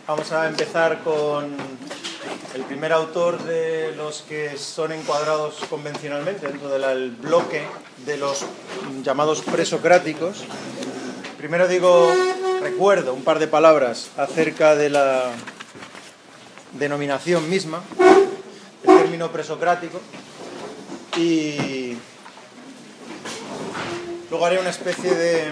Vamos a empezar con el primer autor de los que son encuadrados convencionalmente dentro del bloque de los llamados presocráticos. Primero recuerdo un par de palabras acerca de la denominación misma, el término presocrático, y luego haré una especie de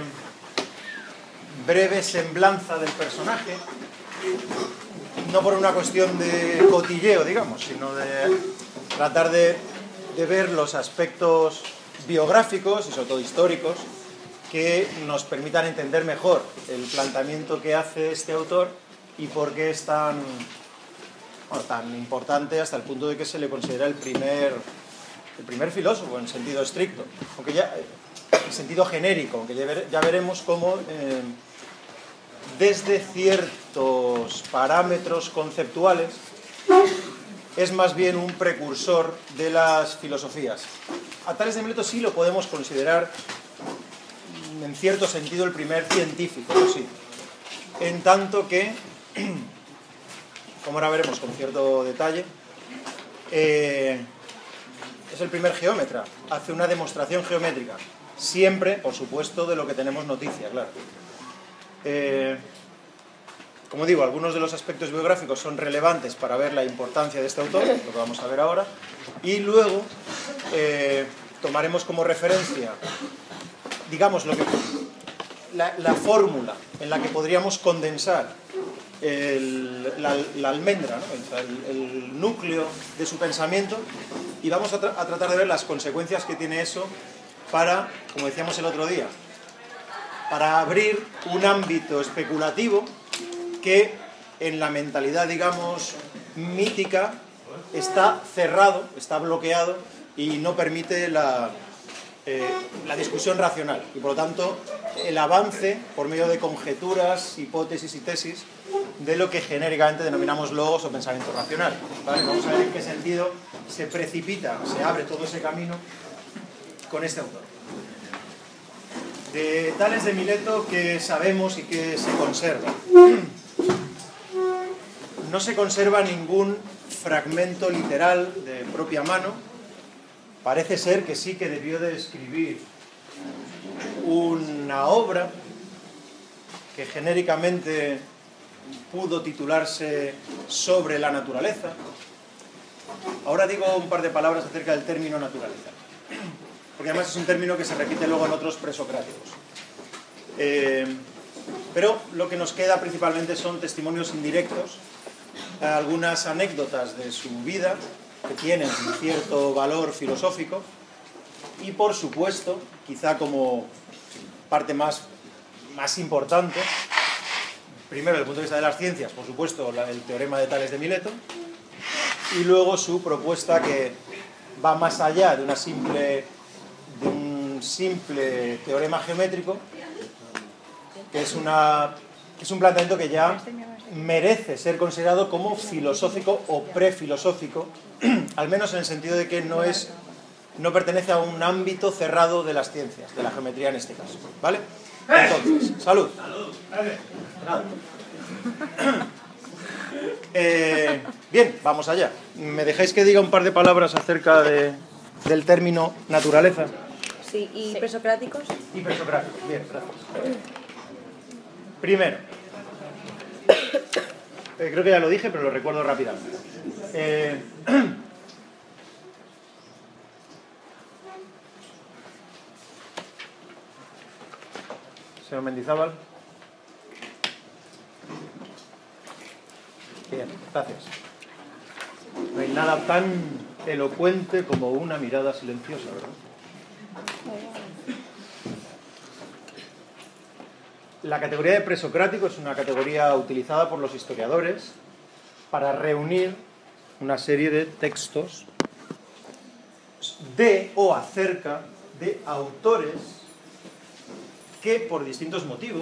breve semblanza del personaje, no por una cuestión de cotilleo, digamos, sino de tratar de ver los aspectos biográficos y sobre todo históricos que nos permitan entender mejor el planteamiento que hace este autor y por qué es tan importante hasta el punto de que se le considera el primer filósofo en sentido estricto, aunque ya en sentido genérico, aunque ya veremos cómo desde ciertos parámetros conceptuales es más bien un precursor de las filosofías. A Tales de Mileto sí lo podemos considerar en cierto sentido el primer científico, sí, en tanto que, como ahora veremos con cierto detalle, es el primer geómetra, hace una demostración geométrica, siempre, por supuesto, de lo que tenemos noticia, claro. Como digo, algunos de los aspectos biográficos son relevantes para ver la importancia de este autor, lo que vamos a ver ahora, y luego tomaremos como referencia, digamos, la fórmula en la que podríamos condensar la almendra, ¿no? el núcleo de su pensamiento, y vamos a tratar de ver las consecuencias que tiene eso para, como decíamos el otro día, para abrir un ámbito especulativo que en la mentalidad, digamos, mítica está cerrado, está bloqueado y no permite la discusión racional y por lo tanto el avance por medio de conjeturas, hipótesis y tesis de lo que genéricamente denominamos logos o pensamiento racional, ¿vale? Vamos a ver en qué sentido se precipita, se abre todo ese camino con este autor. De Tales de Mileto, ¿qué sabemos y qué se conserva? No se conserva ningún fragmento literal de propia mano. Parece ser que sí que debió de escribir una obra que genéricamente pudo titularse Sobre la naturaleza. Ahora digo un par de palabras acerca del término naturaleza, porque además es un término que se repite luego en otros presocráticos. Pero lo que nos queda principalmente son testimonios indirectos, algunas anécdotas de su vida que tienen un cierto valor filosófico y, por supuesto, quizá como parte más importante, primero desde el punto de vista de las ciencias, por supuesto, el teorema de Tales de Mileto, y luego su propuesta que va más allá de un simple teorema geométrico, que es un planteamiento que ya merece ser considerado como filosófico o prefilosófico, al menos en el sentido de que no pertenece a un ámbito cerrado de las ciencias, de la geometría en este caso, ¿vale? Entonces, salud. Bien, vamos allá. ¿Me dejáis que diga un par de palabras acerca del término naturaleza? Sí, ¿y presocráticos? Y presocráticos, bien, gracias. Primero, creo que ya lo dije, pero lo recuerdo rápidamente. Señor Mendizábal. Bien, gracias. No hay nada tan elocuente como una mirada silenciosa, ¿verdad? La categoría de presocrático es una categoría utilizada por los historiadores para reunir una serie de textos de o acerca de autores que, por distintos motivos,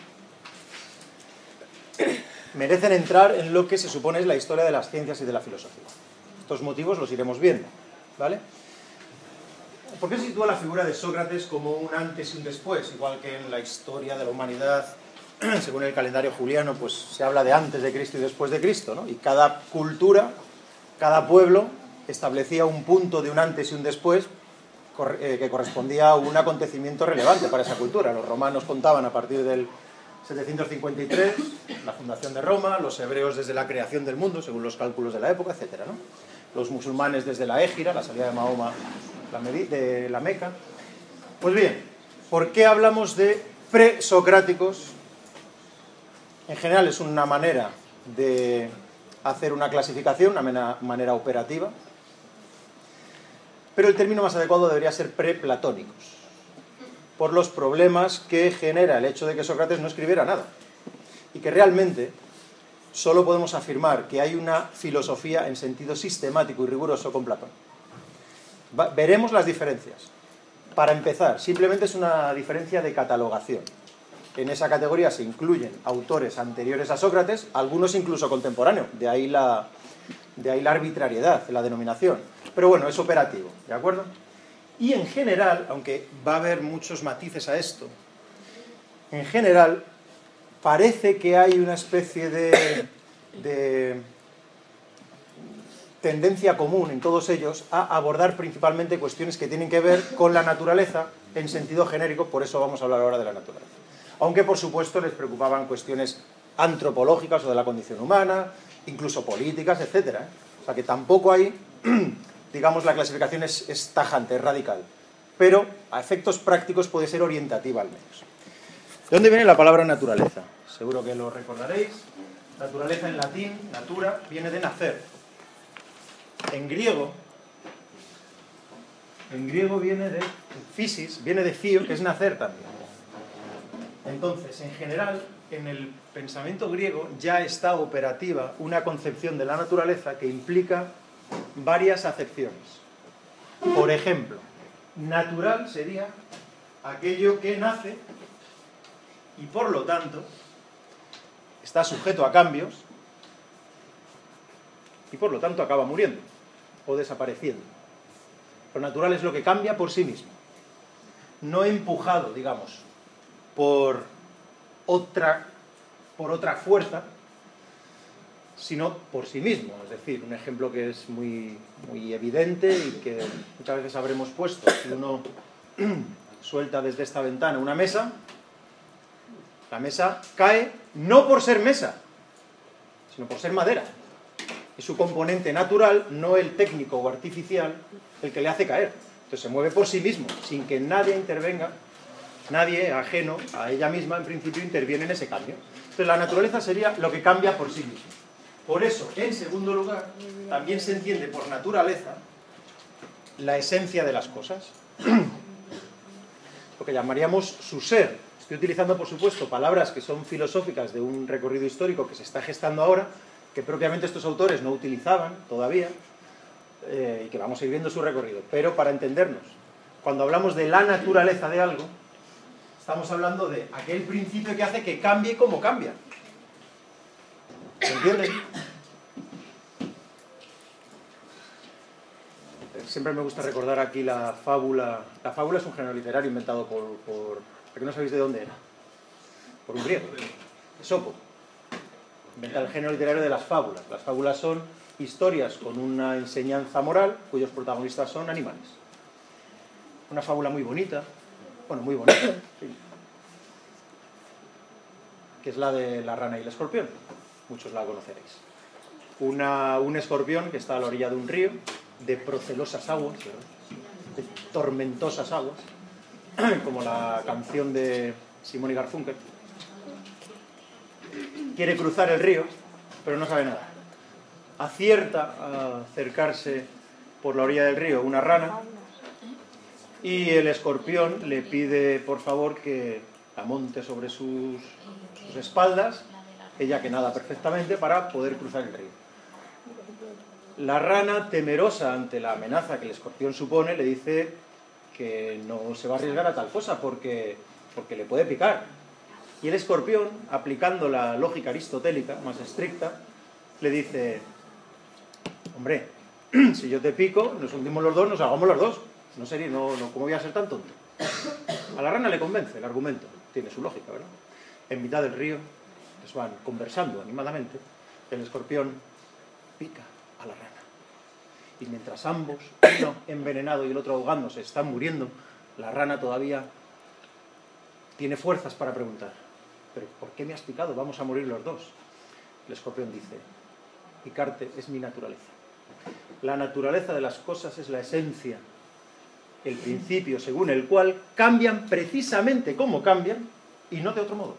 merecen entrar en lo que se supone es la historia de las ciencias y de la filosofía. Estos motivos los iremos viendo, ¿vale? ¿Por qué se sitúa la figura de Sócrates como un antes y un después, igual que en la historia de la humanidad según el calendario juliano, pues se habla de antes de Cristo y después de Cristo, ¿no? Y cada cultura, cada pueblo establecía un punto de un antes y un después que correspondía a un acontecimiento relevante para esa cultura. Los romanos contaban a partir del 753, la fundación de Roma, los hebreos desde la creación del mundo, según los cálculos de la época, etc., ¿no? Los musulmanes desde la Égira, la salida de Mahoma de la Meca. Pues bien, ¿por qué hablamos de presocráticos? En general es una manera de hacer una clasificación, una manera operativa, pero el término más adecuado debería ser preplatónicos, por los problemas que genera el hecho de que Sócrates no escribiera nada, y que realmente solo podemos afirmar que hay una filosofía en sentido sistemático y riguroso con Platón. Veremos las diferencias. Para empezar, simplemente es una diferencia de catalogación. En esa categoría se incluyen autores anteriores a Sócrates, algunos incluso contemporáneos, de ahí la arbitrariedad de la denominación. Pero bueno, es operativo, ¿de acuerdo? Y en general, aunque va a haber muchos matices a esto, en general parece que hay una especie de tendencia común en todos ellos a abordar principalmente cuestiones que tienen que ver con la naturaleza en sentido genérico, por eso vamos a hablar ahora de la naturaleza. Aunque por supuesto les preocupaban cuestiones antropológicas o de la condición humana, incluso políticas, etc. O sea que tampoco hay, digamos, la clasificación es tajante, es radical, pero a efectos prácticos puede ser orientativa al menos. ¿De dónde viene la palabra naturaleza? Seguro que lo recordaréis. Naturaleza en latín, natura, viene de nacer. En griego viene de physis, viene de phio, que es nacer también. Entonces, en general, en el pensamiento griego ya está operativa una concepción de la naturaleza que implica varias acepciones. Por ejemplo, natural sería aquello que nace y por lo tanto está sujeto a cambios y por lo tanto acaba muriendo o desapareciendo. Lo natural es lo que cambia por sí mismo, no empujado, digamos, por otra fuerza, sino por sí mismo. Es decir, un ejemplo que es muy evidente y que muchas veces habremos puesto: si uno suelta desde esta ventana una mesa, la mesa cae no por ser mesa, sino por ser madera. Es su componente natural, no el técnico o artificial, el que le hace caer. Entonces se mueve por sí mismo, sin que nadie intervenga. Nadie ajeno a ella misma, en principio, interviene en ese cambio. Entonces la naturaleza sería lo que cambia por sí mismo. Por eso, en segundo lugar, también se entiende por naturaleza la esencia de las cosas, lo que llamaríamos su ser. Estoy utilizando, por supuesto, palabras que son filosóficas de un recorrido histórico que se está gestando ahora, que propiamente estos autores no utilizaban todavía, y que vamos a ir viendo su recorrido. Pero para entendernos, cuando hablamos de la naturaleza de algo, estamos hablando de aquel principio que hace que cambie como cambia. ¿Se entiende? Siempre me gusta recordar aquí la fábula. La fábula es un género literario inventado por ¿a qué no sabéis de dónde era? Por un griego, Esopo. Inventa el género literario de las fábulas. Las fábulas son historias con una enseñanza moral cuyos protagonistas son animales. Una fábula muy bonita. Bueno, muy bonita, sí, que es la de la rana y el escorpión. Muchos la conoceréis. Un escorpión que está a la orilla de un río, de procelosas aguas, de tormentosas aguas, como la canción de Simón y Garfunkel. Quiere cruzar el río, pero no sabe nada. Acierta a acercarse por la orilla del río una rana, y el escorpión le pide, por favor, que la monte sobre sus espaldas, ella que nada perfectamente, para poder cruzar el río. La rana, temerosa ante la amenaza que el escorpión supone, le dice que no se va a arriesgar a tal cosa porque le puede picar. Y el escorpión, aplicando la lógica aristotélica más estricta, le dice: hombre, si yo te pico, nos hundimos los dos, nos ahogamos los dos. ¿Cómo voy a ser tan tonto? A la rana le convence el argumento, tiene su lógica, ¿verdad? en mitad del río, pues van conversando animadamente, el escorpión pica a la rana. Y mientras ambos, uno envenenado y el otro ahogándose, están muriendo, la rana todavía tiene fuerzas para preguntar: ¿pero por qué me has picado? Vamos a morir los dos. El escorpión dice: picarte es mi naturaleza. La naturaleza de las cosas es la esencia, el principio según el cual cambian precisamente como cambian y no de otro modo.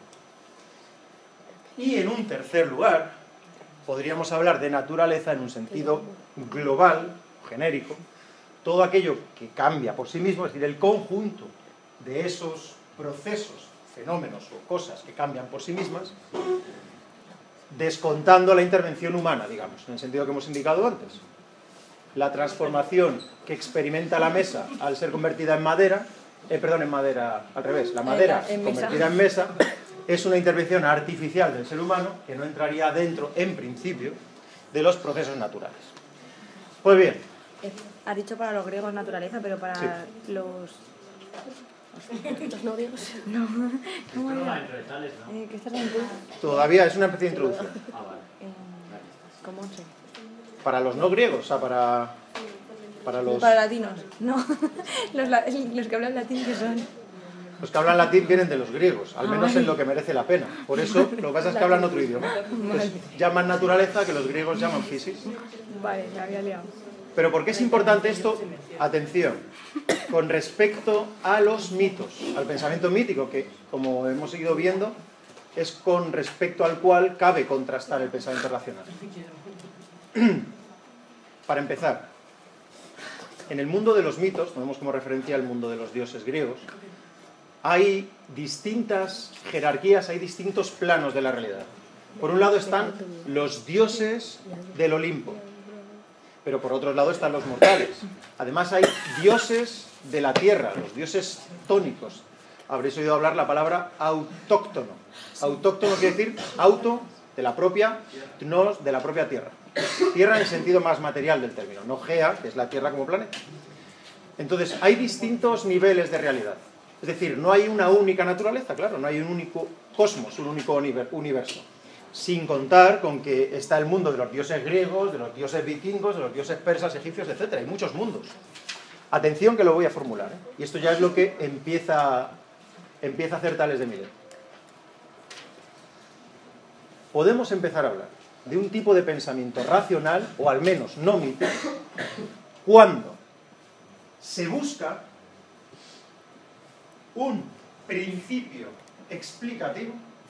Y en un tercer lugar, podríamos hablar de naturaleza en un sentido global, genérico, todo aquello que cambia por sí mismo, es decir, el conjunto de esos procesos, fenómenos o cosas que cambian por sí mismas, descontando la intervención humana, digamos, en el sentido que hemos indicado antes. La transformación que experimenta la mesa al ser convertida en madera, en madera, al revés, la madera convertida en mesa, es una intervención artificial del ser humano que no entraría dentro, en principio, de los procesos naturales. Pues bien. Has dicho para los griegos naturaleza, pero para sí. los no griegos. No. ¿Cómo era? ¿Qué estás en introducción? Todavía es una especie de introducción. ¿Cómo sé? Para los no griegos, o sea, para los... Para latinos, no. los que hablan latín, que son... Los que hablan latín vienen de los griegos, al menos en lo que merece la pena. Por eso, lo que pasa es que hablan otro idioma. Pues llaman naturaleza, que los griegos llaman physis. Vale, me había liado. Pero ¿por qué es importante esto? Atención, con respecto a los mitos, al pensamiento mítico, que, como hemos seguido viendo, es con respecto al cual cabe contrastar el pensamiento racional. Para empezar, en el mundo de los mitos, tomemos como referencia el mundo de los dioses griegos, hay distintas jerarquías, hay distintos planos de la realidad. Por un lado están los dioses del Olimpo, pero por otro lado están los mortales. Además hay dioses de la tierra, los dioses tónicos. Habréis oído hablar la palabra autóctono. Autóctono quiere decir auto, de la propia, tnos, de la propia tierra. Tierra en el sentido más material del término, no gea, que es la tierra como planeta. Entonces, hay distintos niveles de realidad. Es decir, no hay una única naturaleza, claro, no hay un único cosmos, un único universo. Sin contar con que está el mundo de los dioses griegos, de los dioses vikingos, de los dioses persas, egipcios, etc. Hay muchos mundos. Atención que lo voy a formular, ¿eh? Y esto ya es lo que empieza a hacer Tales de Mileto. Podemos empezar a hablar de un tipo de pensamiento racional, o al menos no mítico, cuando se busca un principio explicativo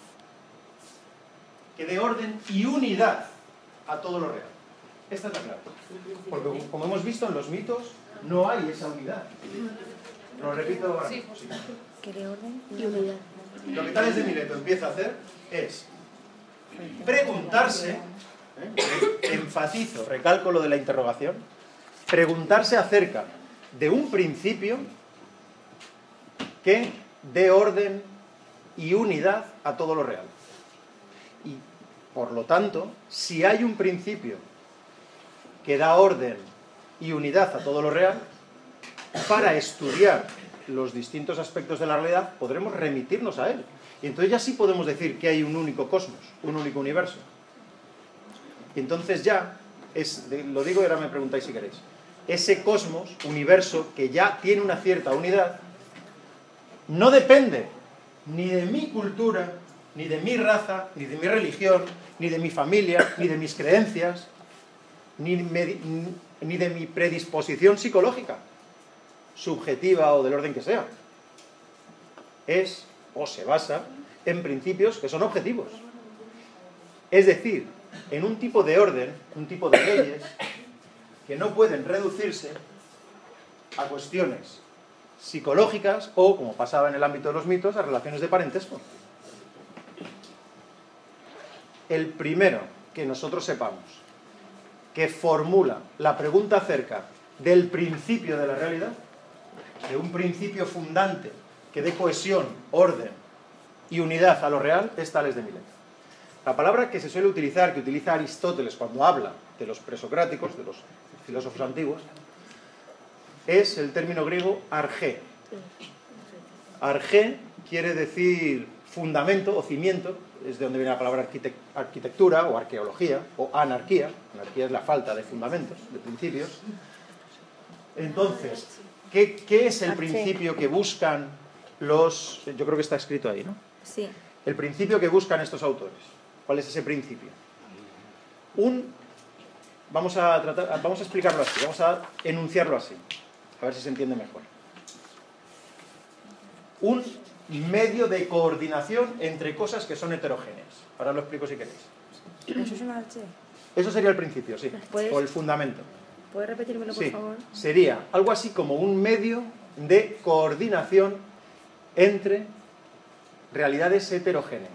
que dé orden y unidad a todo lo real. Esta es la clave. Porque, como hemos visto en los mitos, no hay esa unidad. Lo repito ahora. Sí. ¿Que dé orden y unidad? Lo que Tales de Mileto empieza a hacer es preguntarse, enfatizo, recalco lo de la interrogación, preguntarse acerca de un principio que dé orden y unidad a todo lo real. Y, por lo tanto, si hay un principio que da orden y unidad a todo lo real, para estudiar los distintos aspectos de la realidad podremos remitirnos a él. Y entonces ya sí podemos decir que hay un único cosmos, un único universo. Y entonces ya, lo digo y ahora me preguntáis si queréis, ese cosmos, universo, que ya tiene una cierta unidad, no depende ni de mi cultura, ni de mi raza, ni de mi religión, ni de mi familia, ni de mis creencias, ni de mi predisposición psicológica, subjetiva o del orden que sea. Es, o se basa, en principios que son objetivos. Es decir, en un tipo de orden, un tipo de leyes, que no pueden reducirse a cuestiones psicológicas o, como pasaba en el ámbito de los mitos, a relaciones de parentesco. El primero que nosotros sepamos que formula la pregunta acerca del principio de la realidad, de un principio fundante que dé cohesión, orden y unidad a lo real, es Tales de Mileto. La palabra que se suele utilizar, que utiliza Aristóteles cuando habla de los presocráticos, de los filósofos antiguos, es el término griego argé. Argé quiere decir fundamento o cimiento, es de donde viene la palabra arquitectura o arqueología o anarquía. Anarquía es la falta de fundamentos, de principios. Entonces, ¿qué es el principio que buscan los... Yo creo que está escrito ahí, ¿no? Sí. El principio que buscan estos autores. ¿Cuál es ese principio? Vamos a explicarlo así, vamos a enunciarlo así, a ver si se entiende mejor. Un medio de coordinación entre cosas que son heterogéneas. Ahora lo explico si queréis. ¿Eso es una H? Eso sería el principio, sí, ¿Puedes? o el fundamento. ¿Puedes repetírmelo, por Sí, favor? sería algo así como un medio de coordinación entre realidades heterogéneas.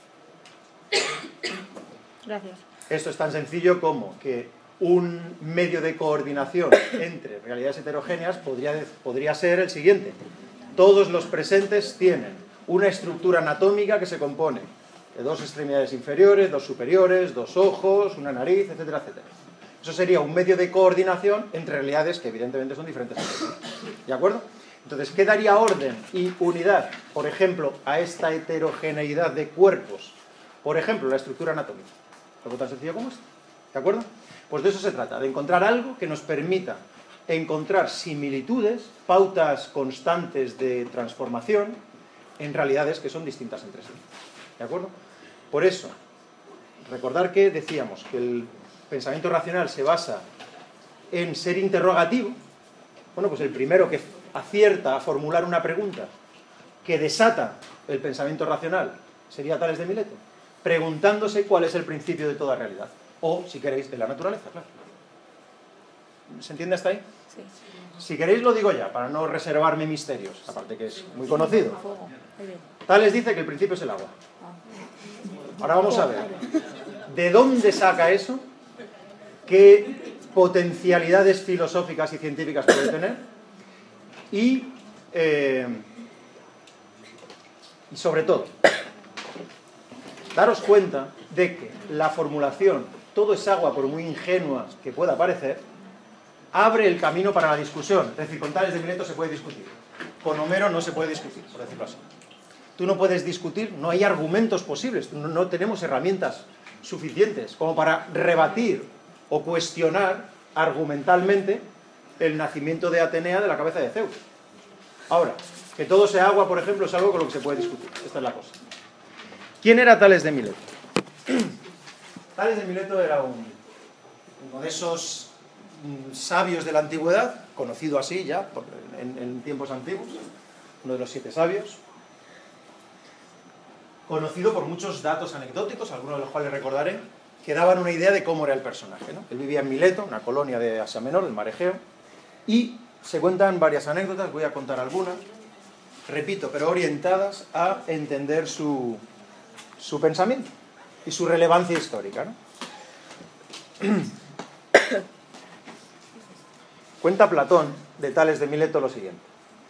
Gracias. Esto es tan sencillo como que un medio de coordinación entre realidades heterogéneas podría ser el siguiente. Todos los presentes tienen una estructura anatómica que se compone de dos extremidades inferiores, dos superiores, dos ojos, una nariz, etcétera, etcétera. Eso sería un medio de coordinación entre realidades que evidentemente son diferentes. ¿De acuerdo? Entonces, ¿qué daría orden y unidad, por ejemplo, a esta heterogeneidad de cuerpos? Por ejemplo, la estructura anatómica. Algo tan sencillo como esto. ¿De acuerdo? Pues de eso se trata, de encontrar algo que nos permita encontrar similitudes, pautas constantes de transformación en realidades que son distintas entre sí. ¿De acuerdo? Por eso, recordar que decíamos que el pensamiento racional se basa en ser interrogativo. Bueno, pues el primero que acierta a formular una pregunta que desata el pensamiento racional sería Tales de Mileto, preguntándose cuál es el principio de toda realidad. O, si queréis, de la naturaleza, claro. ¿Se entiende hasta ahí? Sí. Si queréis lo digo ya, para no reservarme misterios, aparte que es muy conocido. Muy bien. Tales dice que el principio es el agua. Ahora vamos a ver, ¿de dónde saca eso? ¿Qué potencialidades filosóficas y científicas puede tener? Y sobre todo, daros cuenta de que la formulación todo es agua, por muy ingenua que pueda parecer, abre el camino para la discusión. Es decir, con Tales de Mileto se puede discutir. Con Homero no se puede discutir, por decirlo así. Tú no puedes discutir, no hay argumentos posibles, no tenemos herramientas suficientes como para rebatir o cuestionar argumentalmente el nacimiento de Atenea de la cabeza de Zeus. Ahora, que todo sea agua, por ejemplo, es algo con lo que se puede discutir. Esta es la cosa. ¿Quién era Tales de Mileto? Tales de Mileto era uno de esos sabios de la antigüedad, conocido así ya en tiempos antiguos, uno de los 7 sabios, conocido por muchos datos anecdóticos, algunos de los cuales recordaré, que daban una idea de cómo era el personaje, ¿no? Él vivía en Mileto, una colonia de Asia Menor, del mar Egeo, y se cuentan varias anécdotas, voy a contar algunas, repito, pero orientadas a entender su pensamiento y su relevancia histórica, ¿no? Cuenta Platón de Tales de Mileto lo siguiente.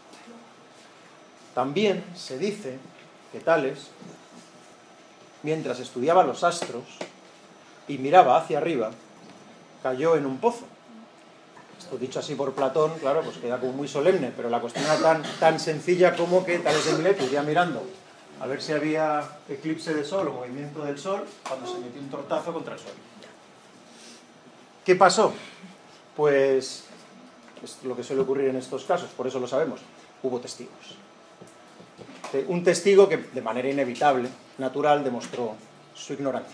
También se dice que Tales, mientras estudiaba los astros y miraba hacia arriba, cayó en un pozo. Esto dicho así por Platón, claro, pues queda como muy solemne, pero la cuestión era tan sencilla como que Tales de Mileto iría mirando a ver si había eclipse de sol o movimiento del sol cuando se metió un tortazo contra el sol. ¿Qué pasó? Pues es lo que suele ocurrir en estos casos, por eso lo sabemos, hubo testigos. Un testigo que de manera inevitable, natural, demostró su ignorancia.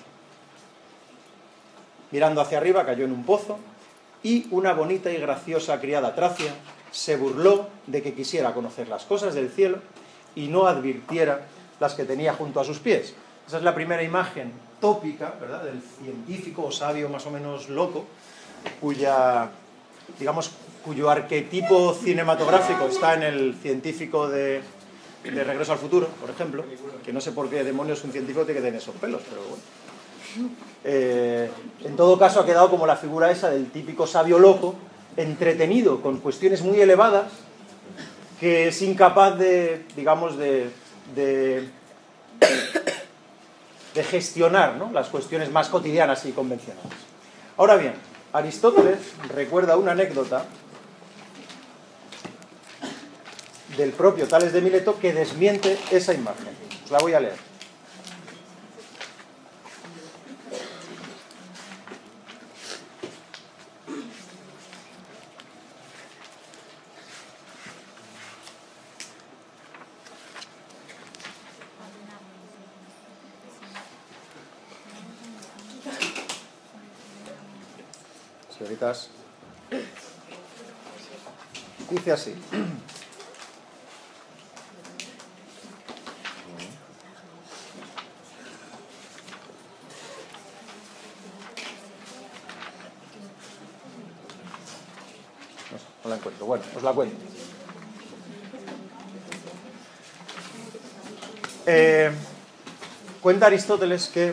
Mirando hacia arriba cayó en un pozo y una bonita y graciosa criada tracia se burló de que quisiera conocer las cosas del cielo y no advirtiera las que tenía junto a sus pies. Esa es la primera imagen tópica, ¿verdad?, del científico o sabio más o menos loco, cuyo arquetipo cinematográfico está en el científico de Regreso al Futuro, por ejemplo, que no sé por qué demonios un científico tiene que tener esos pelos, pero bueno. En todo caso ha quedado como la figura esa del típico sabio loco, entretenido con cuestiones muy elevadas, que es incapaz de gestionar, ¿no?, las cuestiones más cotidianas y convencionales. Ahora bien, Aristóteles recuerda una anécdota del propio Tales de Mileto que desmiente esa imagen. Os la voy a leer. Señoritas, dice así. No la encuentro. Bueno, os la cuento. Cuenta Aristóteles que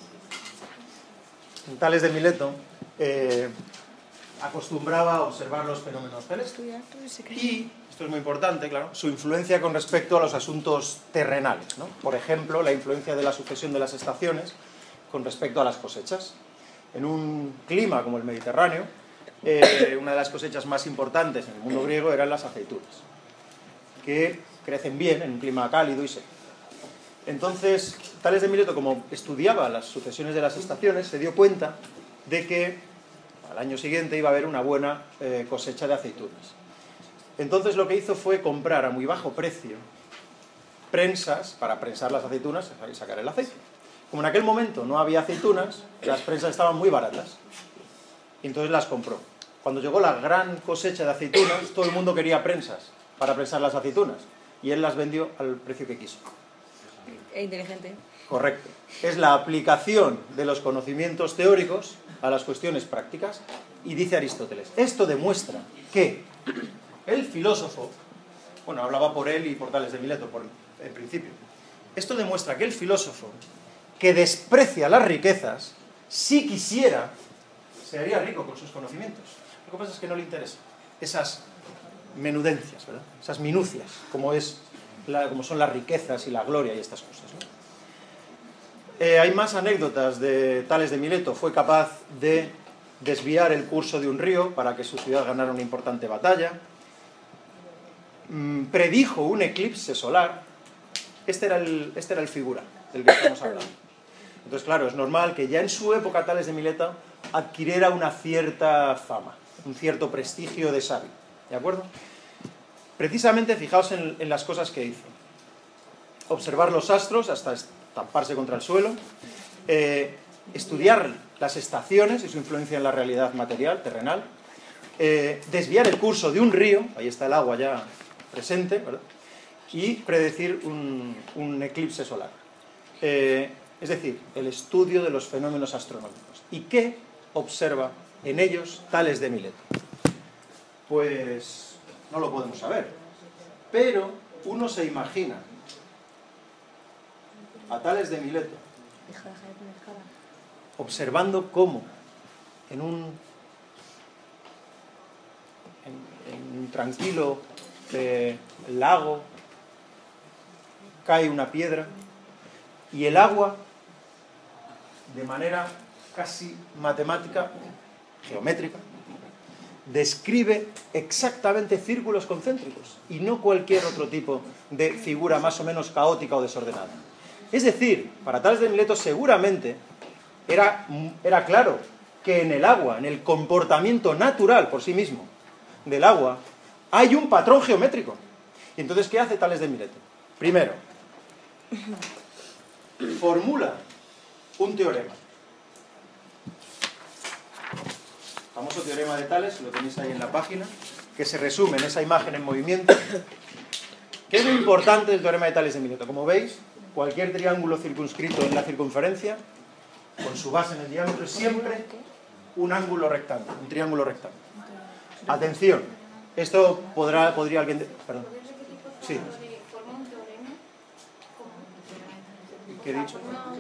en Tales de Mileto acostumbraba a observar los fenómenos celestes. Y, esto es muy importante, claro, su influencia con respecto a los asuntos terrenales, ¿no? Por ejemplo, la influencia de la sucesión de las estaciones con respecto a las cosechas. En un clima como el Mediterráneo, una de las cosechas más importantes en el mundo griego eran las aceitunas, que crecen bien en un clima cálido y seco. Entonces, Tales de Mileto, como estudiaba las sucesiones de las estaciones, se dio cuenta de que al año siguiente iba a haber una buena cosecha de aceitunas. Entonces lo que hizo fue comprar a muy bajo precio prensas para prensar las aceitunas y sacar el aceite. Como en aquel momento no había aceitunas, las prensas estaban muy baratas. Y entonces las compró. Cuando llegó la gran cosecha de aceitunas, todo el mundo quería prensas para prensar las aceitunas. Y él las vendió al precio que quiso. Inteligente. Correcto. Es la aplicación de los conocimientos teóricos a las cuestiones prácticas. Y dice Aristóteles, esto demuestra que el filósofo, bueno, hablaba por él y por Tales de Mileto, en principio, esto demuestra que el filósofo, que desprecia las riquezas, si quisiera, se haría rico con sus conocimientos. Lo que pasa es que no le interesa esas menudencias, ¿verdad? Esas minucias, como son las riquezas y la gloria y estas cosas, ¿no? Hay más anécdotas de Tales de Mileto. Fue capaz de desviar el curso de un río para que su ciudad ganara una importante batalla. Predijo un eclipse solar. Este era el figura del que estamos hablando. Entonces, claro, es normal que ya en su época Tales de Mileto adquiriera una cierta fama, un cierto prestigio de sabio. ¿De acuerdo? Precisamente, fijaos en las cosas que hizo. Observar los astros hasta estamparse contra el suelo, estudiar las estaciones y su influencia en la realidad material, terrenal, desviar el curso de un río, ahí está el agua ya presente, ¿verdad? Y predecir un eclipse solar. Es decir, el estudio de los fenómenos astronómicos. ¿Y qué observa en ellos Tales de Mileto? Pues no lo podemos saber, pero uno se imagina a Tales de Mileto observando cómo en un tranquilo lago cae una piedra y el agua, de manera casi matemática, geométrica, describe exactamente círculos concéntricos y no cualquier otro tipo de figura más o menos caótica o desordenada. Es decir, para Tales de Mileto seguramente era claro que en el agua, en el comportamiento natural por sí mismo del agua, hay un patrón geométrico. Y entonces, ¿qué hace Tales de Mileto? Primero, formula un teorema. Famoso teorema de Tales, lo tenéis ahí en la página, que se resume en esa imagen en movimiento. ¿Qué es lo importante del teorema de Tales de Mileto? Como veis, cualquier triángulo circunscrito en la circunferencia, con su base en el diámetro, es siempre un ángulo rectángulo, un triángulo rectángulo. Atención, esto podría alguien... Perdón. Sí. ¿Qué he dicho?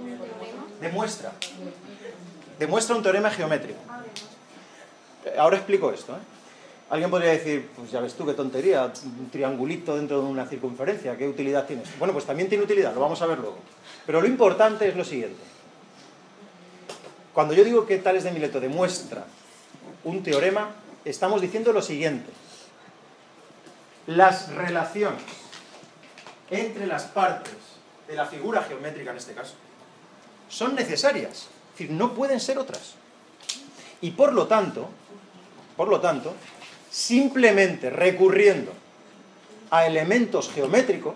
Demuestra un teorema geométrico. Ahora explico esto, ¿eh? Alguien podría decir, pues ya ves tú, qué tontería, un triangulito dentro de una circunferencia, ¿qué utilidad tiene? Bueno, pues también tiene utilidad, lo vamos a ver luego. Pero lo importante es lo siguiente. Cuando yo digo que Tales de Mileto demuestra un teorema, estamos diciendo lo siguiente. Las relaciones entre las partes de la figura geométrica en este caso. Son necesarias, es decir, no pueden ser otras. Y por lo tanto, simplemente recurriendo a elementos geométricos,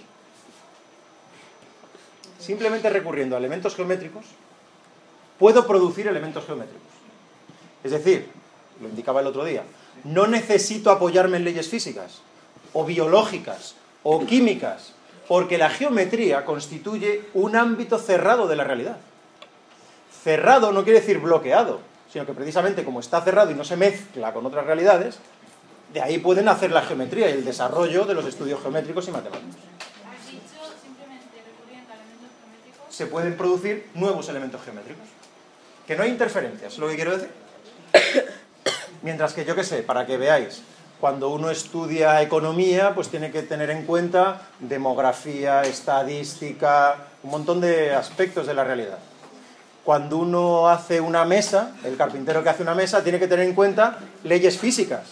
puedo producir elementos geométricos. Es decir, lo indicaba el otro día, no necesito apoyarme en leyes físicas, o biológicas, o químicas, porque la geometría constituye un ámbito cerrado de la realidad. Cerrado no quiere decir bloqueado, sino que precisamente como está cerrado y no se mezcla con otras realidades, de ahí pueden hacer la geometría y el desarrollo de los estudios geométricos y matemáticos. ¿Has dicho simplemente recurriendo a elementos geométricos? Se pueden producir nuevos elementos geométricos. Que no hay interferencias, es lo que quiero decir. Mientras que, yo qué sé, para que veáis, cuando uno estudia economía, pues tiene que tener en cuenta demografía, estadística, un montón de aspectos de la realidad. Cuando uno hace una mesa, el carpintero que hace una mesa, tiene que tener en cuenta leyes físicas,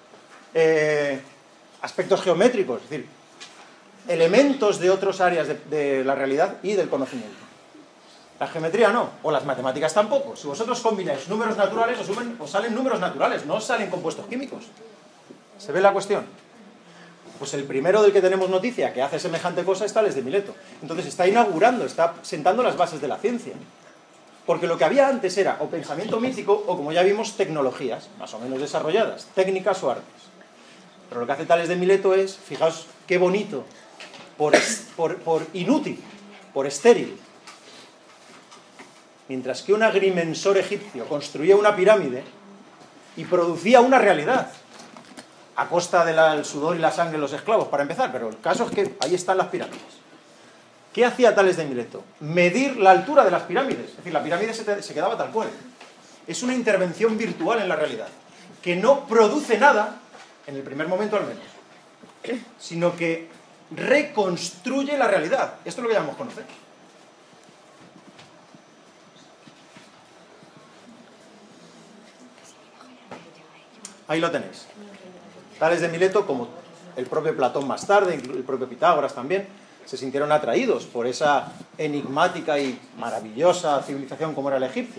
aspectos geométricos, es decir, elementos de otras áreas de la realidad y del conocimiento. La geometría no, o las matemáticas tampoco. Si vosotros combináis números naturales, os salen números naturales, no os salen compuestos químicos. ¿Se ve la cuestión? Pues el primero del que tenemos noticia que hace semejante cosa es Tales de Mileto. Entonces está inaugurando, está sentando las bases de la ciencia. Porque lo que había antes era o pensamiento místico o, como ya vimos, tecnologías, más o menos desarrolladas, técnicas o artes. Pero lo que hace Tales de Mileto es, fijaos qué bonito, por inútil, por estéril. Mientras que un agrimensor egipcio construía una pirámide y producía una realidad, a costa del sudor y la sangre de los esclavos, para empezar, pero el caso es que ahí están las pirámides. ¿Qué hacía Tales de Mileto? Medir la altura de las pirámides. Es decir, la pirámide se quedaba tal cual. Es una intervención virtual en la realidad, que no produce nada, en el primer momento al menos, sino que reconstruye la realidad. Esto es lo que llamamos conocer. Ahí lo tenéis. Tales de Mileto, como el propio Platón más tarde, el propio Pitágoras también, se sintieron atraídos por esa enigmática y maravillosa civilización como era la egipcia.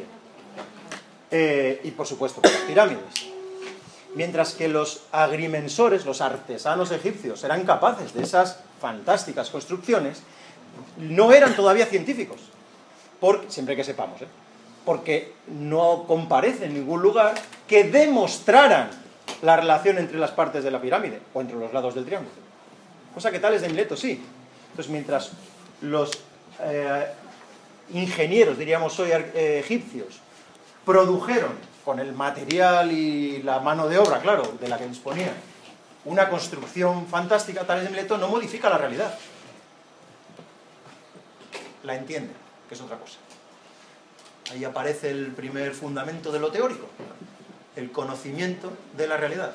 Y por supuesto por las pirámides. Mientras que los agrimensores, los artesanos egipcios, eran capaces de esas fantásticas construcciones, no eran todavía científicos. Siempre que sepamos, porque no comparece en ningún lugar que demostraran la relación entre las partes de la pirámide o entre los lados del triángulo. Cosa que Tales de Mileto sí. Entonces, mientras los ingenieros, diríamos hoy, egipcios, produjeron con el material y la mano de obra, claro, de la que disponían, una construcción fantástica, Tales de Mileto no modifica la realidad. La entiende, que es otra cosa. Ahí aparece el primer fundamento de lo teórico, el conocimiento de la realidad.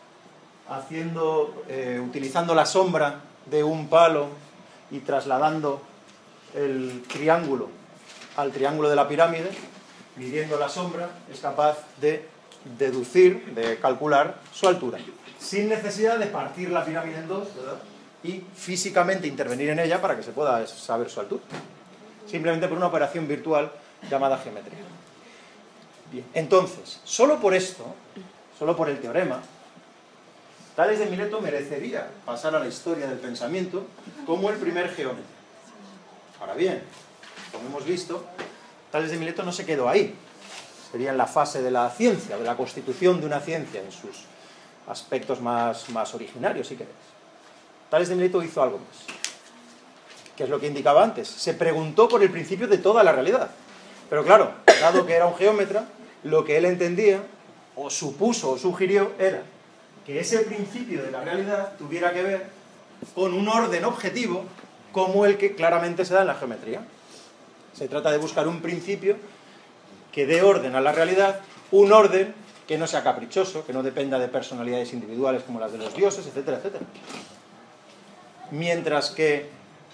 Utilizando la sombra de un palo y trasladando el triángulo al triángulo de la pirámide, midiendo la sombra, es capaz de deducir, de calcular su altura, sin necesidad de partir la pirámide en dos, ¿verdad? Y físicamente intervenir en ella para que se pueda saber su altura. Simplemente por una operación virtual llamada geometría. Bien, entonces, solo por esto, solo por el teorema, Tales de Mileto merecería pasar a la historia del pensamiento como el primer geómetra. Ahora bien, como hemos visto, Tales de Mileto no se quedó ahí. Sería en la fase de la ciencia, de la constitución de una ciencia, en sus aspectos más originarios, si queréis. Tales de Mileto hizo algo más, que es lo que indicaba antes. Se preguntó por el principio de toda la realidad. Pero claro, dado que era un geómetra, lo que él entendía, o supuso, o sugirió, era que ese principio de la realidad tuviera que ver con un orden objetivo como el que claramente se da en la geometría. Se trata de buscar un principio que dé orden a la realidad, un orden que no sea caprichoso, que no dependa de personalidades individuales como las de los dioses, etcétera, etcétera. Mientras que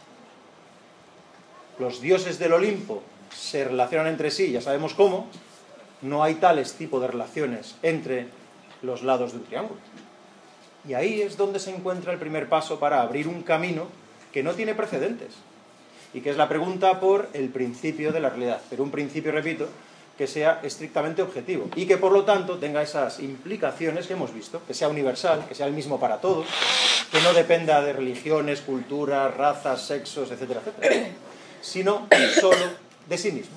los dioses del Olimpo se relacionan entre sí, ya sabemos cómo, no hay tales tipos de relaciones entre los lados de un triángulo. Y ahí es donde se encuentra el primer paso para abrir un camino que no tiene precedentes. y que es la pregunta por el principio de la realidad, pero un principio, repito, que sea estrictamente objetivo y que por lo tanto tenga esas implicaciones que hemos visto, que sea universal, que sea el mismo para todos, que no dependa de religiones, culturas, razas, sexos, etcétera, etcétera, sino solo de sí mismo.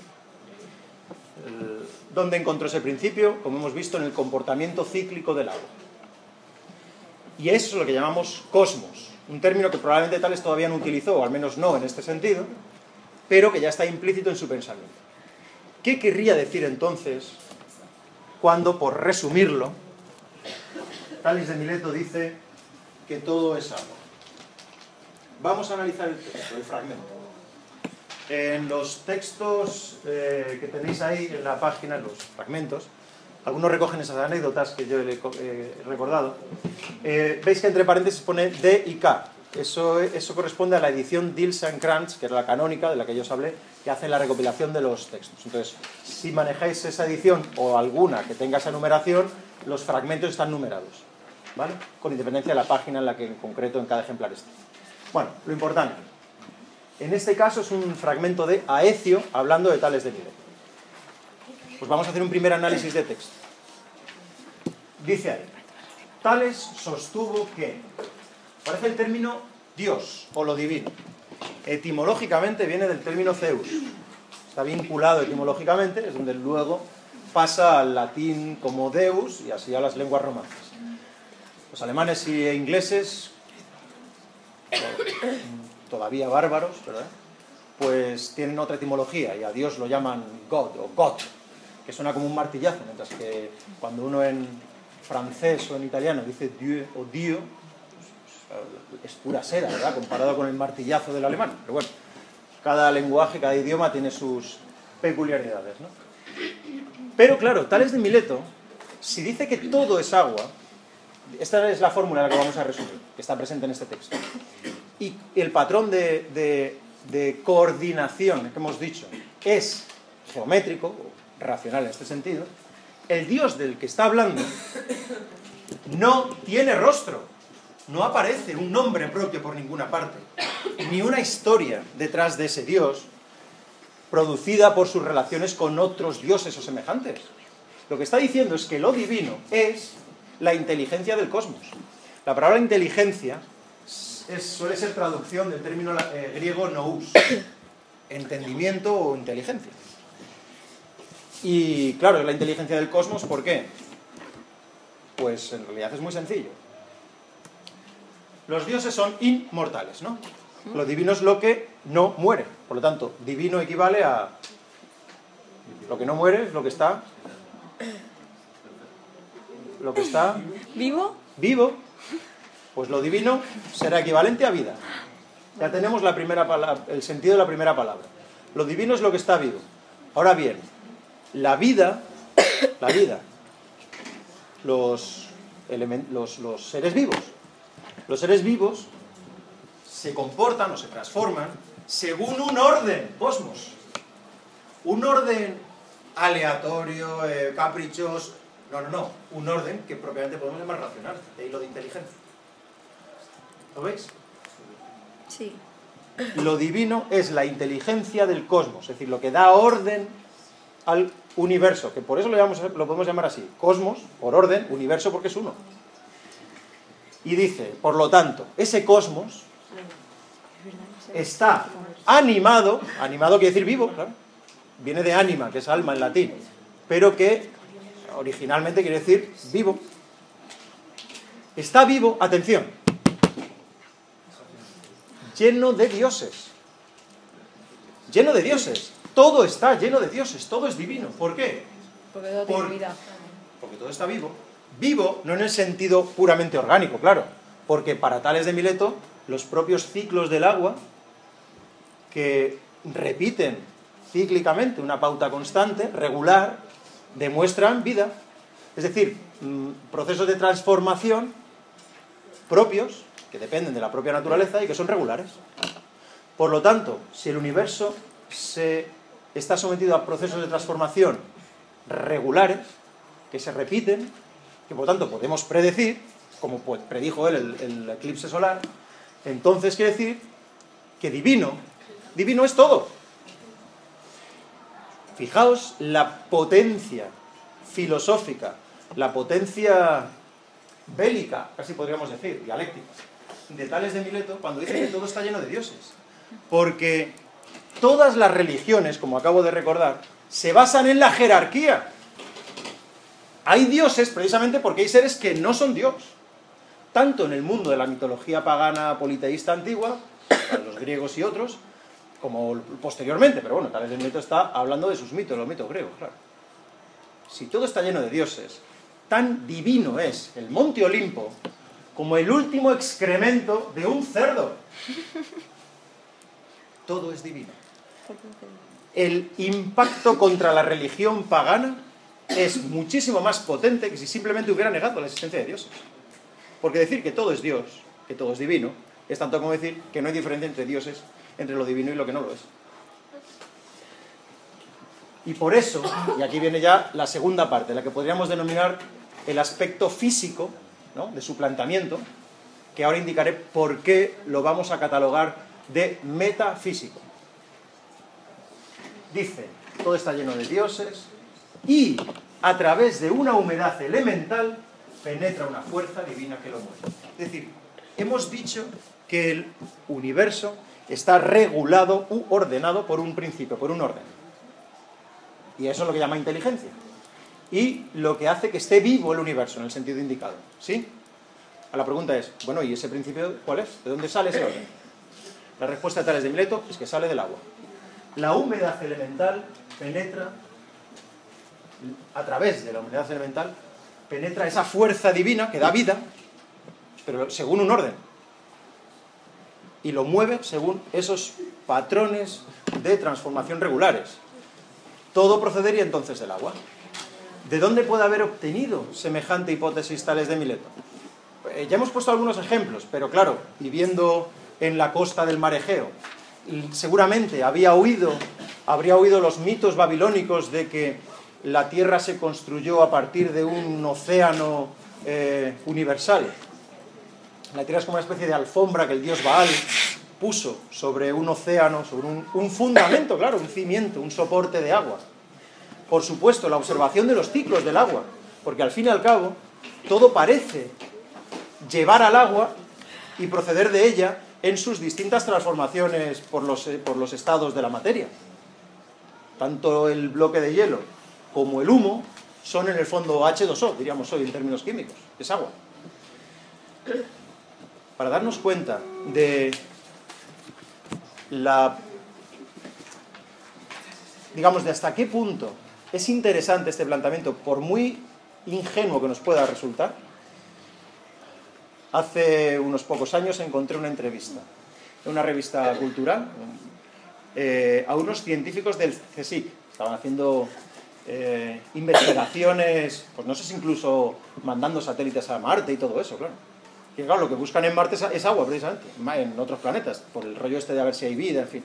¿Dónde encontró ese principio? Como hemos visto, en el comportamiento cíclico del agua. Y eso es lo que llamamos cosmos, un término que probablemente Tales todavía no utilizó, o al menos no en este sentido, pero que ya está implícito en su pensamiento. ¿Qué querría decir entonces cuando, por resumirlo, Tales de Mileto dice que todo es agua? Vamos a analizar el texto, el fragmento. En los textos que tenéis ahí en la página, los fragmentos, algunos recogen esas anécdotas que yo he recordado. Veis que entre paréntesis pone D y K. Eso corresponde a la edición Diels and Krantz, que era la canónica de la que yo os hablé, que hace la recopilación de los textos. Entonces, si manejáis esa edición o alguna que tenga esa numeración, los fragmentos están numerados, ¿vale? Con independencia de la página en la que en concreto en cada ejemplar esté. Bueno, lo importante. En este caso es un fragmento de Aecio hablando de Tales de Mileto. Pues vamos a hacer un primer análisis de texto. Dice ahí: Tales sostuvo que... Aparece el término Dios o lo divino. Etimológicamente viene del término Zeus. Está vinculado etimológicamente, es donde luego pasa al latín como Deus y así a las lenguas romanas. Los alemanes y ingleses, todavía bárbaros, ¿verdad?, pues tienen otra etimología y a Dios lo llaman God o Gott, que suena como un martillazo, mientras que cuando uno en francés o en italiano dice Dieu o Dio, es pura seda, ¿verdad?, comparado con el martillazo del alemán. Pero bueno, cada lenguaje, cada idioma tiene sus peculiaridades, ¿no? Pero claro, Tales de Mileto, si dice que todo es agua, esta es la fórmula en la que vamos a resumir, que está presente en este texto. Y el patrón de coordinación que hemos dicho es geométrico, o racional en este sentido. El Dios del que está hablando no tiene rostro, no aparece un nombre propio por ninguna parte, ni una historia detrás de ese Dios producida por sus relaciones con otros dioses o semejantes. Lo que está diciendo es que lo divino es la inteligencia del cosmos. La palabra inteligencia suele ser traducción del término griego nous, entendimiento o inteligencia. Y claro, es la inteligencia del cosmos, ¿por qué? Pues en realidad es muy sencillo. Los dioses son inmortales, ¿no? Lo divino es lo que no muere. Por lo tanto, divino equivale a... Lo que no muere es lo que está... Lo que está... ¿Vivo? Vivo. Pues lo divino será equivalente a vida. Ya tenemos la primera palabra, el sentido de la primera palabra. Lo divino es lo que está vivo. Ahora bien, la vida, los seres vivos. Los seres vivos se comportan o se transforman según un orden, cosmos. Un orden aleatorio, caprichoso. No. Un orden que propiamente podemos llamar racional, de ahí lo de inteligencia. ¿Lo veis? Sí. Lo divino es la inteligencia del cosmos, es decir, lo que da orden al universo, que por eso lo podemos llamar así, cosmos, por orden, universo porque es uno. Y dice, por lo tanto, ese cosmos está animado quiere decir vivo, claro, viene de anima, que es alma en latín, pero que originalmente quiere decir vivo. Está vivo, atención, lleno de dioses. Lleno de dioses. Todo está lleno de dioses, todo es divino. ¿Por qué? Porque todo tiene vida. Porque todo está vivo. Vivo no en el sentido puramente orgánico, claro, porque para Tales de Mileto los propios ciclos del agua, que repiten cíclicamente una pauta constante, regular, demuestran vida. Es decir, procesos de transformación propios, que dependen de la propia naturaleza y que son regulares. Por lo tanto, si el universo está sometido a procesos de transformación regulares, que se repiten, que por tanto podemos predecir, como predijo él el eclipse solar, entonces quiere decir que divino divino es todo. Fijaos la potencia filosófica, la potencia bélica, casi podríamos decir, dialéctica, de Tales de Mileto cuando dice que todo está lleno de dioses. Porque todas las religiones, como acabo de recordar, se basan en la jerarquía. Hay dioses precisamente porque hay seres que no son Dios. Tanto en el mundo de la mitología pagana politeísta antigua, los griegos y otros, como posteriormente, pero bueno, Tales de Mileto está hablando de sus mitos, los mitos griegos, claro. Si todo está lleno de dioses, tan divino es el monte Olimpo como el último excremento de un cerdo. Todo es divino. El impacto contra la religión pagana es muchísimo más potente que si simplemente hubiera negado la existencia de dioses. Porque decir que todo es Dios, que todo es divino, es tanto como decir que no hay diferencia entre dioses, entre lo divino y lo que no lo es. Y por eso, y aquí viene ya la segunda parte, la que podríamos denominar el aspecto físico, ¿no?, de su planteamiento, que ahora indicaré por qué lo vamos a catalogar de metafísico. Dice, todo está lleno de dioses y a través de una humedad elemental penetra una fuerza divina que lo mueve. Es decir, hemos dicho que el universo está regulado u ordenado por un principio, por un orden. Y eso es lo que llama inteligencia. Y lo que hace que esté vivo el universo, en el sentido indicado. ¿Sí? La pregunta es, bueno, ¿y ese principio cuál es? ¿De dónde sale ese orden? La respuesta de Tales de Mileto es que sale del agua. La humedad elemental penetra, a través de la humedad elemental, penetra esa fuerza divina que da vida, pero según un orden. Y lo mueve según esos patrones de transformación regulares. Todo procedería entonces del agua. ¿De dónde puede haber obtenido semejante hipótesis Tales de Mileto? Ya hemos puesto algunos ejemplos, pero claro, viviendo en la costa del mar Egeo, seguramente habría oído los mitos babilónicos de que la tierra se construyó a partir de un océano universal. La tierra es como una especie de alfombra que el dios Baal puso sobre un océano, sobre un fundamento, claro, un cimiento, un soporte de agua. Por supuesto, la observación de los ciclos del agua, porque al fin y al cabo todo parece llevar al agua y proceder de ella en sus distintas transformaciones por los estados de la materia. Tanto el bloque de hielo como el humo son en el fondo H2O, diríamos hoy en términos químicos, es agua. Para darnos cuenta de digamos, de hasta qué punto es interesante este planteamiento, por muy ingenuo que nos pueda resultar, hace unos pocos años encontré una entrevista en una revista cultural a unos científicos del CSIC. Estaban haciendo investigaciones, pues no sé si incluso mandando satélites a Marte y todo eso, claro. Que claro, lo que buscan en Marte es agua, precisamente, en otros planetas, por el rollo este de a ver si hay vida, en fin.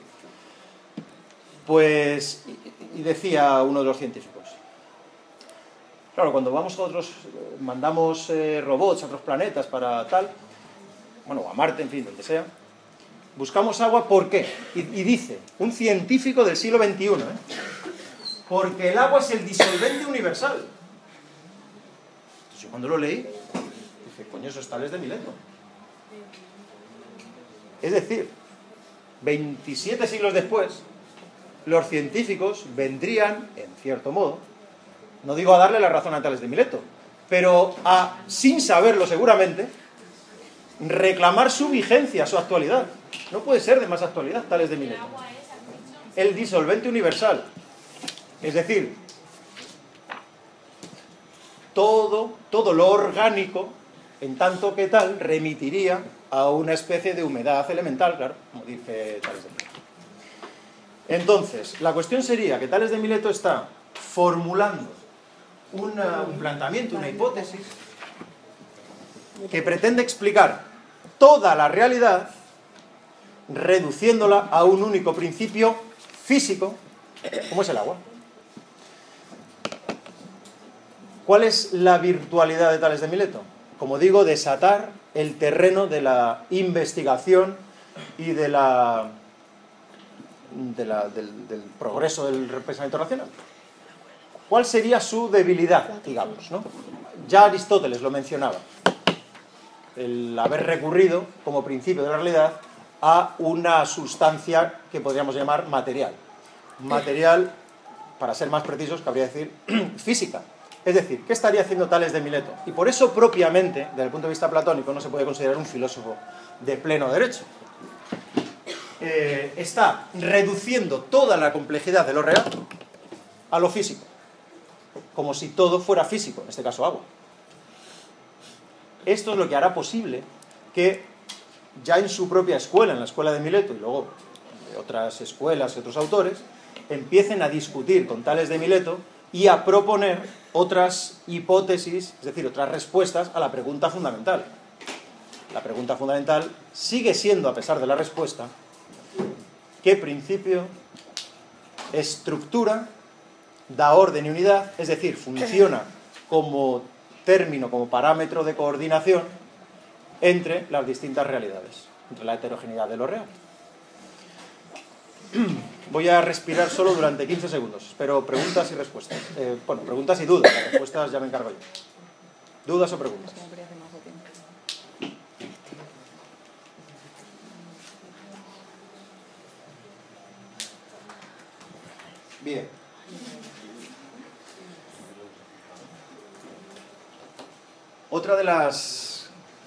Pues, y decía uno de los científicos, claro, cuando nosotros mandamos robots a otros planetas para tal, bueno, a Marte, en fin, donde sea, buscamos agua, ¿por qué? Y dice, un científico del siglo XXI, porque el agua es el disolvente universal. Entonces yo cuando lo leí, dije, coño, eso es Tales de Mileto. Es decir, 27 siglos después, los científicos vendrían, en cierto modo, no digo a darle la razón a Tales de Mileto, pero a, sin saberlo seguramente, reclamar su vigencia, su actualidad. No puede ser de más actualidad Tales de Mileto. El disolvente universal. Es decir, todo lo orgánico, en tanto que tal, remitiría a una especie de humedad elemental, claro, como dice Tales de Mileto. Entonces, la cuestión sería que Tales de Mileto está formulando un planteamiento, una hipótesis, que pretende explicar toda la realidad reduciéndola a un único principio físico, como es el agua. ¿Cuál es la virtualidad de Tales de Mileto? Como digo, desatar el terreno de la investigación y de la del progreso del pensamiento racional. ¿Cuál sería su debilidad, digamos, ¿no? Ya Aristóteles lo mencionaba, el haber recurrido como principio de la realidad a una sustancia que podríamos llamar material. Material, para ser más precisos, cabría decir física. Es decir, ¿qué estaría haciendo Tales de Mileto? Y por eso propiamente, desde el punto de vista platónico, no se puede considerar un filósofo de pleno derecho. Está reduciendo toda la complejidad de lo real a lo físico, como si todo fuera físico, en este caso agua. Esto es lo que hará posible que ya en su propia escuela, en la escuela de Mileto y luego de otras escuelas y otros autores, empiecen a discutir con Tales de Mileto y a proponer otras hipótesis, es decir, otras respuestas a la pregunta fundamental. La pregunta fundamental sigue siendo, a pesar de la respuesta, ¿qué principio, estructura, da orden y unidad? Es decir, funciona como término, como parámetro de coordinación entre las distintas realidades, entre la heterogeneidad de lo real. Voy a respirar solo durante 15 segundos. Espero preguntas y respuestas. Bueno, preguntas y dudas. Las respuestas ya me encargo yo. ¿Dudas o preguntas? Bien. Otra de las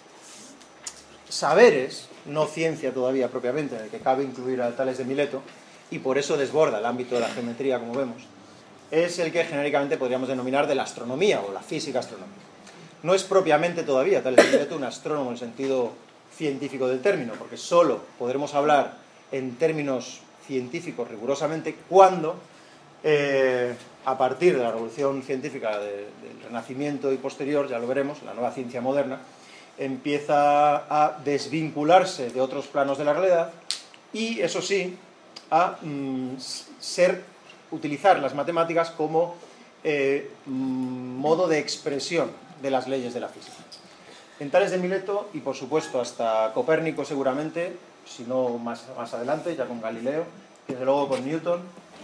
saberes, no ciencia todavía propiamente, en el que cabe incluir a Tales de Mileto, y por eso desborda el ámbito de la geometría, como vemos, es el que genéricamente podríamos denominar de la astronomía o la física astronómica. No es propiamente todavía Tales de Mileto un astrónomo en el sentido científico del término, porque solo podremos hablar en términos científicos rigurosamente cuando, a partir de la revolución científica del Renacimiento y posterior, ya lo veremos, la nueva ciencia moderna, empieza a desvincularse de otros planos de la realidad y, eso sí, a utilizar las matemáticas como modo de expresión de las leyes de la física. En Tales de Mileto, y por supuesto hasta Copérnico seguramente, si no más adelante, ya con Galileo, y desde luego con Newton,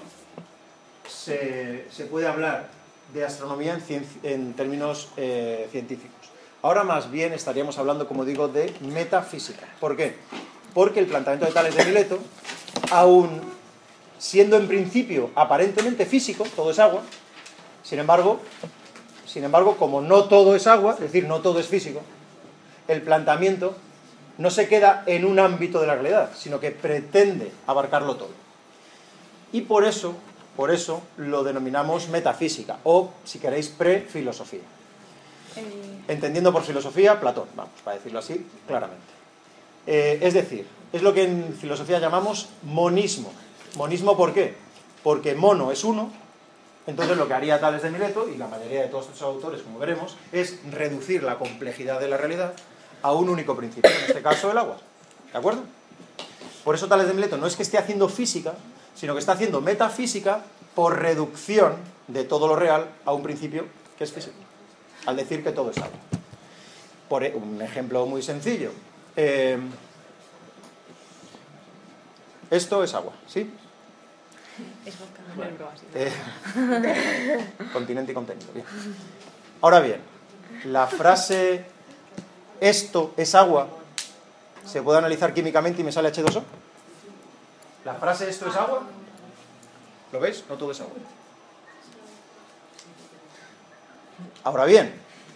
se puede hablar de astronomía en términos científicos. Ahora más bien estaríamos hablando, como digo, de metafísica. ¿Por qué? Porque el planteamiento de Tales de Mileto, aun siendo en principio aparentemente físico, todo es agua, sin embargo, como no todo es agua, es decir, no todo es físico, el planteamiento no se queda en un ámbito de la realidad, sino que pretende abarcarlo todo. Y por eso lo denominamos metafísica, o, si queréis, prefilosofía. Entendiendo por filosofía Platón, vamos, para decirlo así claramente. Es decir, es lo que en filosofía llamamos monismo. ¿Monismo por qué? Porque mono es uno, entonces lo que haría Tales de Mileto, y la mayoría de todos estos autores, como veremos, es reducir la complejidad de la realidad a un único principio, en este caso el agua. ¿De acuerdo? Por eso Tales de Mileto no es que esté haciendo física, sino que está haciendo metafísica por reducción de todo lo real a un principio que es físico, al decir que todo es agua. Por un ejemplo muy sencillo. Esto es agua, ¿sí? Es vodka, Bueno, básico. continente y contenido, bien. Ahora bien, la frase esto es agua se puede analizar químicamente y me sale H2O. La frase esto es agua, ¿lo veis? No todo es agua. Ahora bien,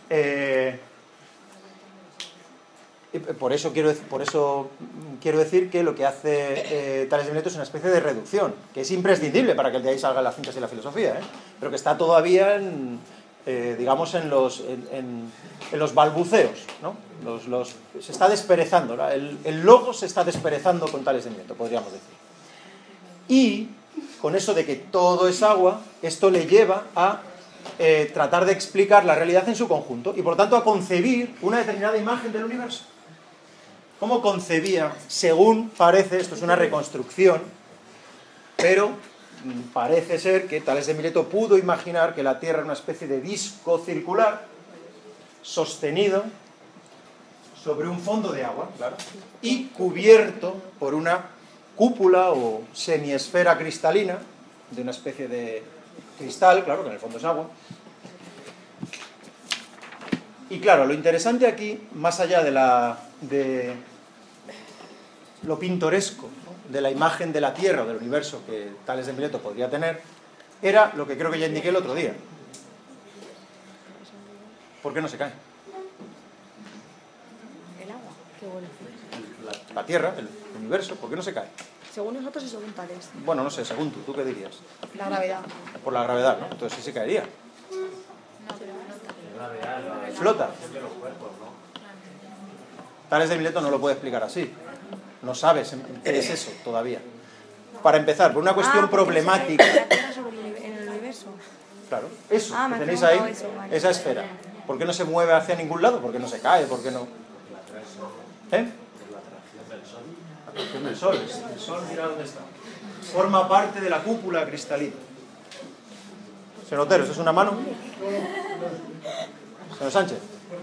por eso quiero decir que lo que hace Tales de Mileto es una especie de reducción, que es imprescindible para que de ahí salgan las ciencias y la filosofía, pero que está todavía digamos en los balbuceos, ¿no? Se está desperezando, ¿no? El logos se está desperezando con Tales de Mileto, podríamos decir. Y con eso de que todo es agua, esto le lleva a tratar de explicar la realidad en su conjunto y por lo tanto a concebir una determinada imagen del universo. ¿Cómo concebía? Según parece, esto es una reconstrucción, pero parece ser que Tales de Mileto pudo imaginar que la Tierra era una especie de disco circular sostenido sobre un fondo de agua, claro, y cubierto por una cúpula o semiesfera cristalina, de una especie de cristal, claro, que en el fondo es agua. Y claro, lo interesante aquí, más allá de lo pintoresco, ¿no?, de la imagen de la Tierra o del universo que Tales de Mileto podría tener, era lo que creo que ya indiqué el otro día. ¿Por qué no se cae? El agua. Qué bueno. La Tierra, el universo, ¿por qué no se cae? Según nosotros y según Tales. Bueno, no sé, según ¿tú qué dirías? La gravedad. Por la gravedad, ¿no? Entonces sí se caería. Flota. Tales de Mileto no lo puede explicar así. No sabes qué es eso todavía. Para empezar, por una cuestión problemática. La Tierra en el universo. Claro, eso Ah, que me tenéis has ahí, preguntado eso, vale. esa esfera. ¿Por qué no se mueve hacia ningún lado? ¿Por qué no se cae? ¿Por qué no? ¿Eh? La atracción del Sol. El Sol, mira dónde está. Forma parte de la cúpula cristalina. Señor Otero, ¿eso es una mano? Señor Sánchez.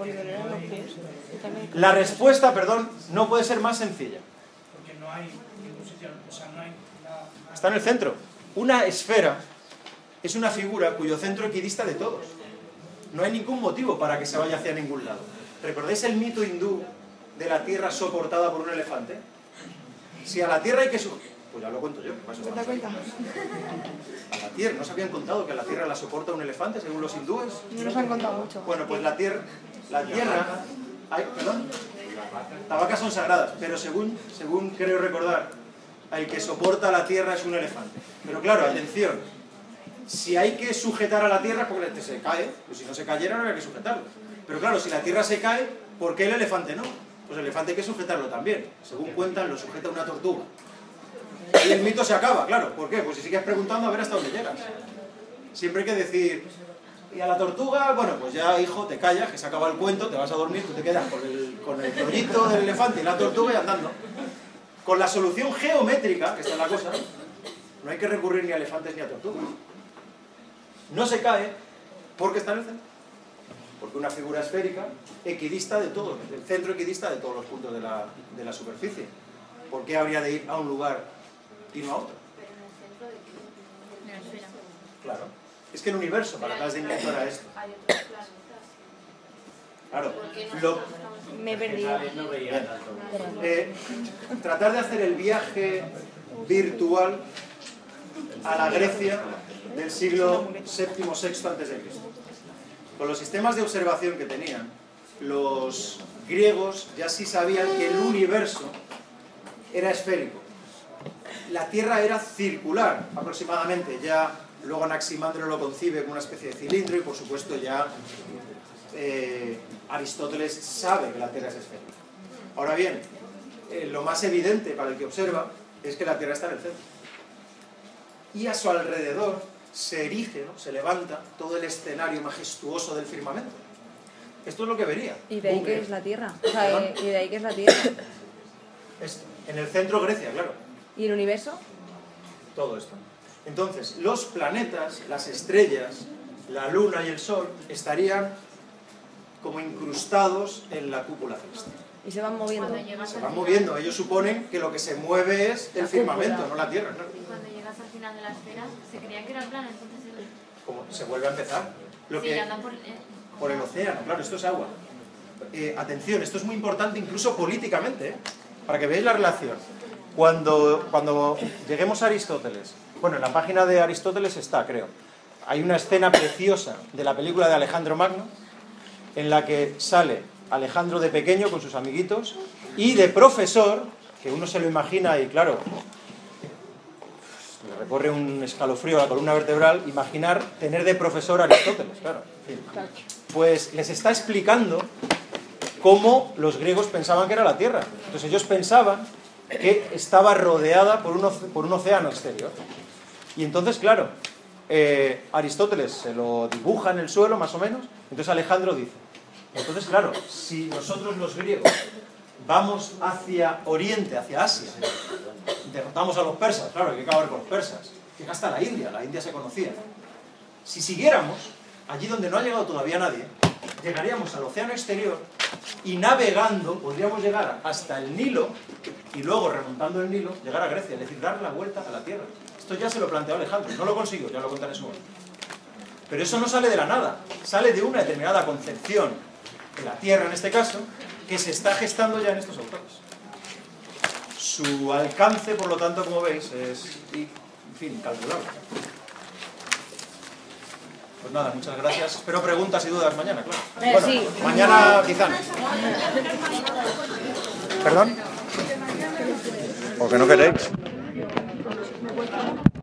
La respuesta, perdón, no puede ser más sencilla. Porque no hay ningún sitio, o sea, no hay nada. Está en el centro. Una esfera es una figura cuyo centro equidista de todos. No hay ningún motivo para que se vaya hacia ningún lado. ¿Recordáis el mito hindú de la Tierra soportada por un elefante? Si a la Tierra hay que pues ya lo cuento yo. ¿Cuenta, cuenta? A la Tierra, ¿no se habían contado que la Tierra la soporta un elefante según los hindúes? No nos han contado mucho. Bueno, pues la Tierra perdón, las vacas son sagradas, pero según creo recordar, el que soporta la Tierra es un elefante. Pero claro, atención, si hay que sujetar a la Tierra, porque se cae, pues si no se cayera no habría que sujetarlo. Pero claro, si la Tierra se cae, ¿por qué el elefante no? Pues el elefante hay que sujetarlo también. Según cuentan, lo sujeta una tortuga. Y el mito se acaba, claro. ¿Por qué? Pues si sigues preguntando a ver hasta dónde llegas. Siempre hay que decir, y a la tortuga, bueno, pues ya, hijo, te callas, que se acaba el cuento, te vas a dormir, tú te quedas con el rollito del elefante y la tortuga y andando. Con la solución geométrica, que esta es la cosa, no hay que recurrir ni a elefantes ni a tortugas. No se cae porque está en el centro. Porque una figura esférica equidista de todos, el centro equidista de todos los puntos de la superficie. ¿Por qué habría de ir a un lugar y no a otro? Pero en el centro de la esfera. Claro. Es que el universo, para Tales de Mileto, era esto. Hay otros planetas. Claro. ¿Por qué no Lo- estamos Me he perdido. tratar de hacer el viaje virtual a la Grecia del siglo VII-VI a.C. Con los sistemas de observación que tenían, los griegos ya sí sabían que el universo era esférico. La Tierra era circular, aproximadamente. Ya luego Anaximandro lo concibe como una especie de cilindro y, por supuesto, ya Aristóteles sabe que la Tierra es esférica. Ahora bien, lo más evidente para el que observa es que la Tierra está en el centro. Y a su alrededor se erige, ¿no?, se levanta todo el escenario majestuoso del firmamento. Esto es lo que vería. ¿Y de ahí un qué griego. es la Tierra? O sea, ¿y de ahí qué es la Tierra? Esto. En el centro Grecia, claro. ¿Y el universo? Todo esto. Entonces, los planetas, las estrellas, la Luna y el Sol estarían como incrustados en la cúpula celeste. Y se van moviendo. Cuando llegas Se al van final- moviendo. Ellos suponen que lo que se mueve es el La firmamento, cúpula. no la Tierra. Claro. Cuando llegas al final de la esfera, se creía que era plana, entonces Como se vuelve a empezar. Lo sí, que, andan por el océano, claro, esto es agua. Atención, esto es muy importante incluso políticamente, ¿eh? Para que veáis la relación. Cuando lleguemos a Aristóteles, bueno, en la página de Aristóteles está, creo, hay una escena preciosa de la película de Alejandro Magno, en la que sale Alejandro de pequeño con sus amiguitos, y de profesor, que uno se lo imagina y claro, le recorre un escalofrío a la columna vertebral, imaginar tener de profesor a Aristóteles, claro. En fin. Pues les está explicando cómo los griegos pensaban que era la Tierra. Entonces ellos pensaban que estaba rodeada por un océano exterior. Y entonces, claro, Aristóteles se lo dibuja en el suelo, más o menos. Entonces Alejandro dice, entonces, claro, si nosotros los griegos vamos hacia Oriente, hacia Asia, derrotamos a los persas, claro, hay que acabar con los persas, llega hasta la India se conocía. Si siguiéramos, allí donde no ha llegado todavía nadie, llegaríamos al océano exterior y navegando podríamos llegar hasta el Nilo y luego remontando el Nilo llegar a Grecia, es decir, dar la vuelta a la Tierra. Esto ya se lo planteó Alejandro, no lo consiguió, ya lo contaré en su momento. Pero eso no sale de la nada, sale de una determinada concepción de la Tierra en este caso, que se está gestando ya en estos autores. Su alcance, por lo tanto, como veis, es, en fin, incalculable. Pues nada, muchas gracias. Espero preguntas y dudas mañana, claro. Bueno, sí. mañana quizá no. ¿Perdón? ¿Por qué no queréis?